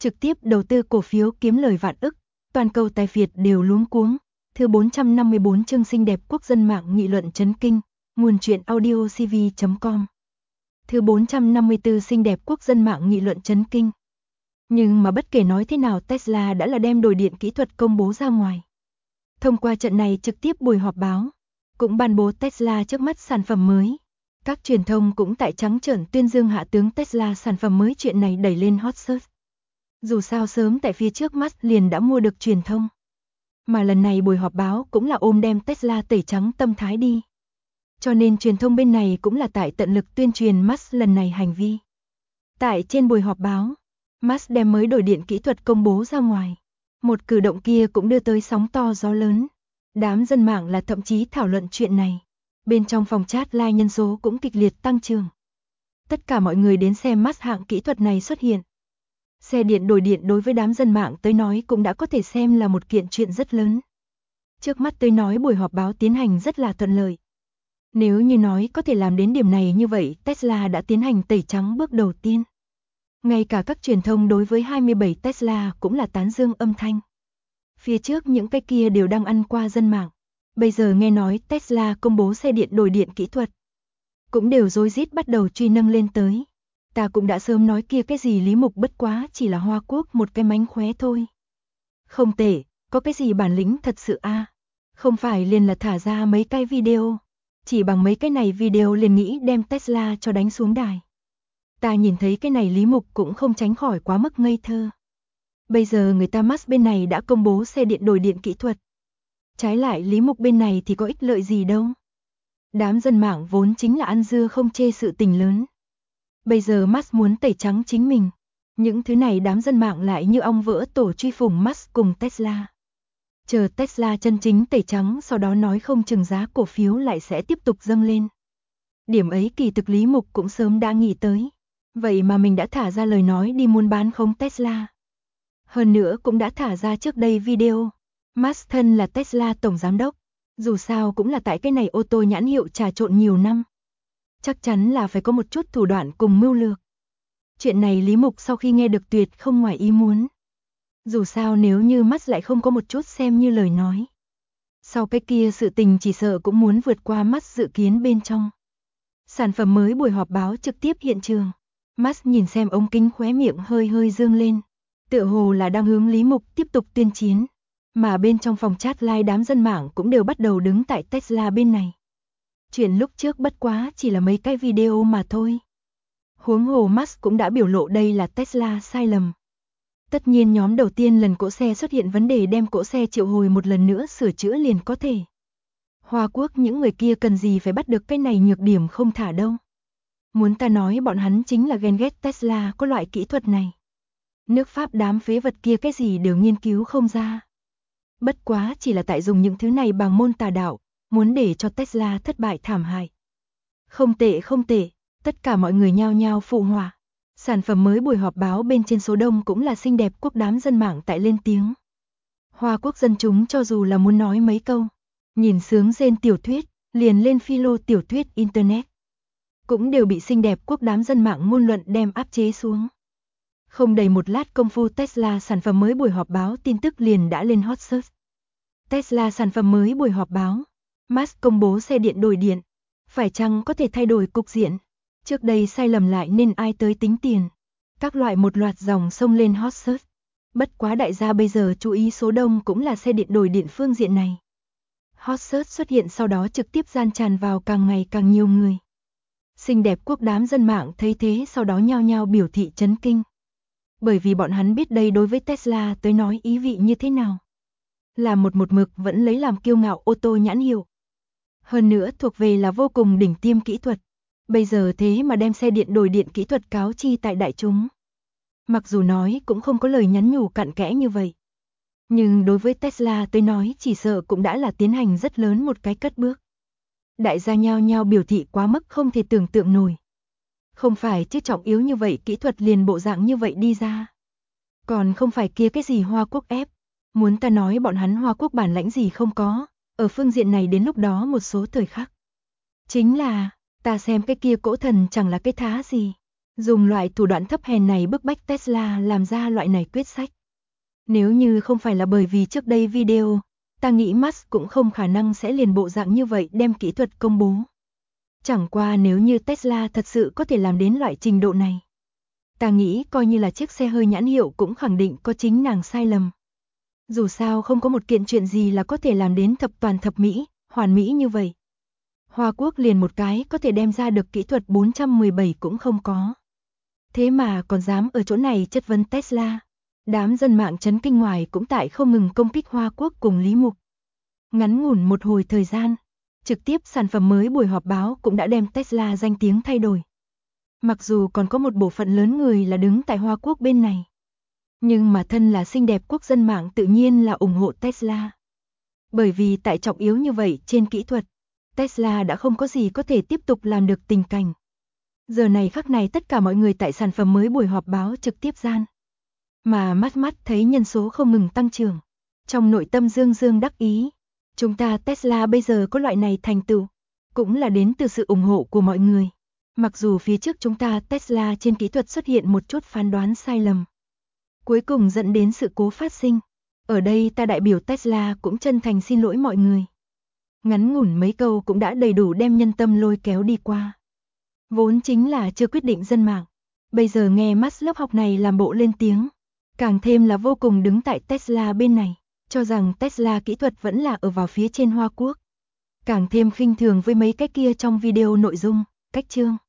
trực tiếp đầu tư cổ phiếu kiếm lời vạn ức, toàn cầu tài phiệt đều luống cuống. Thứ 454 chương xinh đẹp quốc dân mạng nghị luận chấn kinh, nguồn truyện audio cv.com. Thứ 454 xinh đẹp quốc dân mạng nghị luận chấn kinh. Nhưng mà bất kể nói thế nào Tesla đã là đem đồi điện kỹ thuật công bố ra ngoài. Thông qua trận này trực tiếp buổi họp báo, cũng ban bố Tesla trước mắt sản phẩm mới. Các truyền thông cũng tại trắng trợn tuyên dương hạ tướng Tesla sản phẩm mới, chuyện này đẩy lên hot search. Dù sao sớm tại phía trước mắt liền đã mua được truyền thông. Mà lần này buổi họp báo cũng là ôm đem Tesla tẩy trắng tâm thái đi. Cho nên truyền thông bên này cũng là tại tận lực tuyên truyền Musk lần này hành vi. Tại trên buổi họp báo, Musk đem mới đổi điện kỹ thuật công bố ra ngoài. Một cử động kia cũng đưa tới sóng to gió lớn. Đám dân mạng là thậm chí thảo luận chuyện này. Bên trong phòng chat like nhân số cũng kịch liệt tăng trưởng. Tất cả mọi người đến xem Musk hạng kỹ thuật này xuất hiện. Xe điện đổi điện đối với đám dân mạng tới nói cũng đã có thể xem là một kiện chuyện rất lớn. Trước mắt tới nói buổi họp báo tiến hành rất là thuận lợi. Nếu như nói có thể làm đến điểm này như vậy, Tesla đã tiến hành tẩy trắng bước đầu tiên. Ngay cả các truyền thông đối với 27 Tesla cũng là tán dương âm thanh. Phía trước những cái kia đều đang ăn qua dân mạng. Bây giờ nghe nói Tesla công bố xe điện đổi điện kỹ thuật, cũng đều rối rít bắt đầu truy nâng lên tới. Ta cũng đã sớm nói kia cái gì Lý Mục bất quá chỉ là Hoa Quốc một cái mánh khóe thôi. Không tệ, có cái gì bản lĩnh thật sự a? Không phải liền là thả ra mấy cái video. Chỉ bằng mấy cái này video liền nghĩ đem Tesla cho đánh xuống đài. Ta nhìn thấy cái này Lý Mục cũng không tránh khỏi quá mức ngây thơ. Bây giờ người ta Musk bên này đã công bố xe điện đổi điện kỹ thuật. Trái lại Lý Mục bên này thì có ích lợi gì đâu. Đám dân mạng vốn chính là ăn dưa không chê sự tình lớn. Bây giờ Musk muốn tẩy trắng chính mình. Những thứ này đám dân mạng lại như ong vỡ tổ truy phủng Musk cùng Tesla. Chờ Tesla chân chính tẩy trắng, sau đó nói không chừng giá cổ phiếu lại sẽ tiếp tục dâng lên. Điểm ấy kỳ thực Lý Mục cũng sớm đã nghĩ tới. Vậy mà mình đã thả ra lời nói đi muốn bán khống Tesla. Hơn nữa cũng đã thả ra trước đây video. Musk thân là Tesla tổng giám đốc. Dù sao cũng là tại cái này ô tô nhãn hiệu trà trộn nhiều năm. Chắc chắn là phải có một chút thủ đoạn cùng mưu lược. Chuyện này Lý Mục sau khi nghe được tuyệt không ngoài ý muốn. Dù sao nếu như Musk lại không có một chút xem như lời nói. Sau cái kia sự tình chỉ sợ cũng muốn vượt qua Musk dự kiến bên trong. Sản phẩm mới buổi họp báo trực tiếp hiện trường. Musk nhìn xem ống kính khóe miệng hơi hơi dương lên. Tựa hồ là đang hướng Lý Mục tiếp tục tuyên chiến. Mà bên trong phòng chat live đám dân mạng cũng đều bắt đầu đứng tại Tesla bên này. Chuyện lúc trước bất quá chỉ là mấy cái video mà thôi. Huống hồ Musk cũng đã biểu lộ đây là Tesla sai lầm. Tất nhiên nhóm đầu tiên lần cỗ xe xuất hiện vấn đề đem cỗ xe triệu hồi một lần nữa sửa chữa liền có thể. Hoa Quốc những người kia cần gì phải bắt được cái này nhược điểm không thả đâu. Muốn ta nói bọn hắn chính là ghen ghét Tesla có loại kỹ thuật này. Nước Pháp đám phế vật kia cái gì đều nghiên cứu không ra. Bất quá chỉ là tại dùng những thứ này bằng môn tà đạo, muốn để cho Tesla thất bại thảm hại. Không tệ không tệ, tất cả mọi người nhao nhao phụ họa. Sản phẩm mới buổi họp báo bên trên số đông cũng là xinh đẹp quốc đám dân mạng tại lên tiếng. Hoa Quốc dân chúng cho dù là muốn nói mấy câu, nhìn sướng rên tiểu thuyết, liền lên philo tiểu thuyết internet. Cũng đều bị xinh đẹp quốc đám dân mạng ngôn luận đem áp chế xuống. Không đầy một lát công phu Tesla sản phẩm mới buổi họp báo tin tức liền đã lên hot search. Tesla sản phẩm mới buổi họp báo. Musk công bố xe điện đổi điện. Phải chăng có thể thay đổi cục diện? Trước đây sai lầm lại nên ai tới tính tiền? Các loại một loạt dòng sông lên hot search. Bất quá đại gia bây giờ chú ý số đông cũng là xe điện đổi điện phương diện này. Hot search xuất hiện sau đó trực tiếp gian tràn vào càng ngày càng nhiều người. Xinh đẹp quốc đám dân mạng thấy thế sau đó nhao nhao biểu thị chấn kinh. Bởi vì bọn hắn biết đây đối với Tesla tới nói ý vị như thế nào. Là một mực vẫn lấy làm kiêu ngạo ô tô nhãn hiệu. Hơn nữa thuộc về là vô cùng đỉnh tiêm kỹ thuật. Bây giờ thế mà đem xe điện đổi điện kỹ thuật cáo chi tại đại chúng. Mặc dù nói cũng không có lời nhắn nhủ cặn kẽ như vậy. Nhưng đối với Tesla tới nói chỉ sợ cũng đã là tiến hành rất lớn một cái cất bước. Đại gia nhao nhao biểu thị quá mức không thể tưởng tượng nổi. Không phải chứ trọng yếu như vậy kỹ thuật liền bộ dạng như vậy đi ra. Còn không phải kia cái gì Hoa Quốc ép. Muốn ta nói bọn hắn Hoa Quốc bản lãnh gì không có. Ở phương diện này đến lúc đó một số thời khắc. Chính là, ta xem cái kia cỗ thần chẳng là cái thá gì. Dùng loại thủ đoạn thấp hèn này bức bách Tesla làm ra loại này quyết sách. Nếu như không phải là bởi vì trước đây video, ta nghĩ Musk cũng không khả năng sẽ liền bộ dạng như vậy đem kỹ thuật công bố. Chẳng qua nếu như Tesla thật sự có thể làm đến loại trình độ này, ta nghĩ coi như là chiếc xe hơi nhãn hiệu cũng khẳng định có chính nàng sai lầm. Dù sao không có một kiện chuyện gì là có thể làm đến thập toàn thập mỹ, hoàn mỹ như vậy. Hoa Quốc liền một cái có thể đem ra được kỹ thuật 417 cũng không có. Thế mà còn dám ở chỗ này chất vấn Tesla. Đám dân mạng chấn kinh ngoài cũng tại không ngừng công kích Hoa Quốc cùng Lý Mục. Ngắn ngủn một hồi thời gian, trực tiếp sản phẩm mới buổi họp báo cũng đã đem Tesla danh tiếng thay đổi. Mặc dù còn có một bộ phận lớn người là đứng tại Hoa Quốc bên này, nhưng mà thân là xinh đẹp quốc dân mạng tự nhiên là ủng hộ Tesla. Bởi vì tại trọng yếu như vậy trên kỹ thuật, Tesla đã không có gì có thể tiếp tục làm được tình cảnh. Giờ này khắc này tất cả mọi người tại sản phẩm mới buổi họp báo trực tiếp gian. Mà mắt thấy nhân số không ngừng tăng trưởng. Trong nội tâm dương đắc ý. Chúng ta Tesla bây giờ có loại này thành tựu, cũng là đến từ sự ủng hộ của mọi người. Mặc dù phía trước chúng ta Tesla trên kỹ thuật xuất hiện một chút phán đoán sai lầm, cuối cùng dẫn đến sự cố phát sinh. Ở đây ta đại biểu Tesla cũng chân thành xin lỗi mọi người. Ngắn ngủn mấy câu cũng đã đầy đủ đem nhân tâm lôi kéo đi qua. Vốn chính là chưa quyết định dân mạng. Bây giờ nghe Musk lớp học này làm bộ lên tiếng. Càng thêm là vô cùng đứng tại Tesla bên này. Cho rằng Tesla kỹ thuật vẫn là ở vào phía trên Hoa Quốc. Càng thêm khinh thường với mấy cái kia trong video nội dung, cách chương.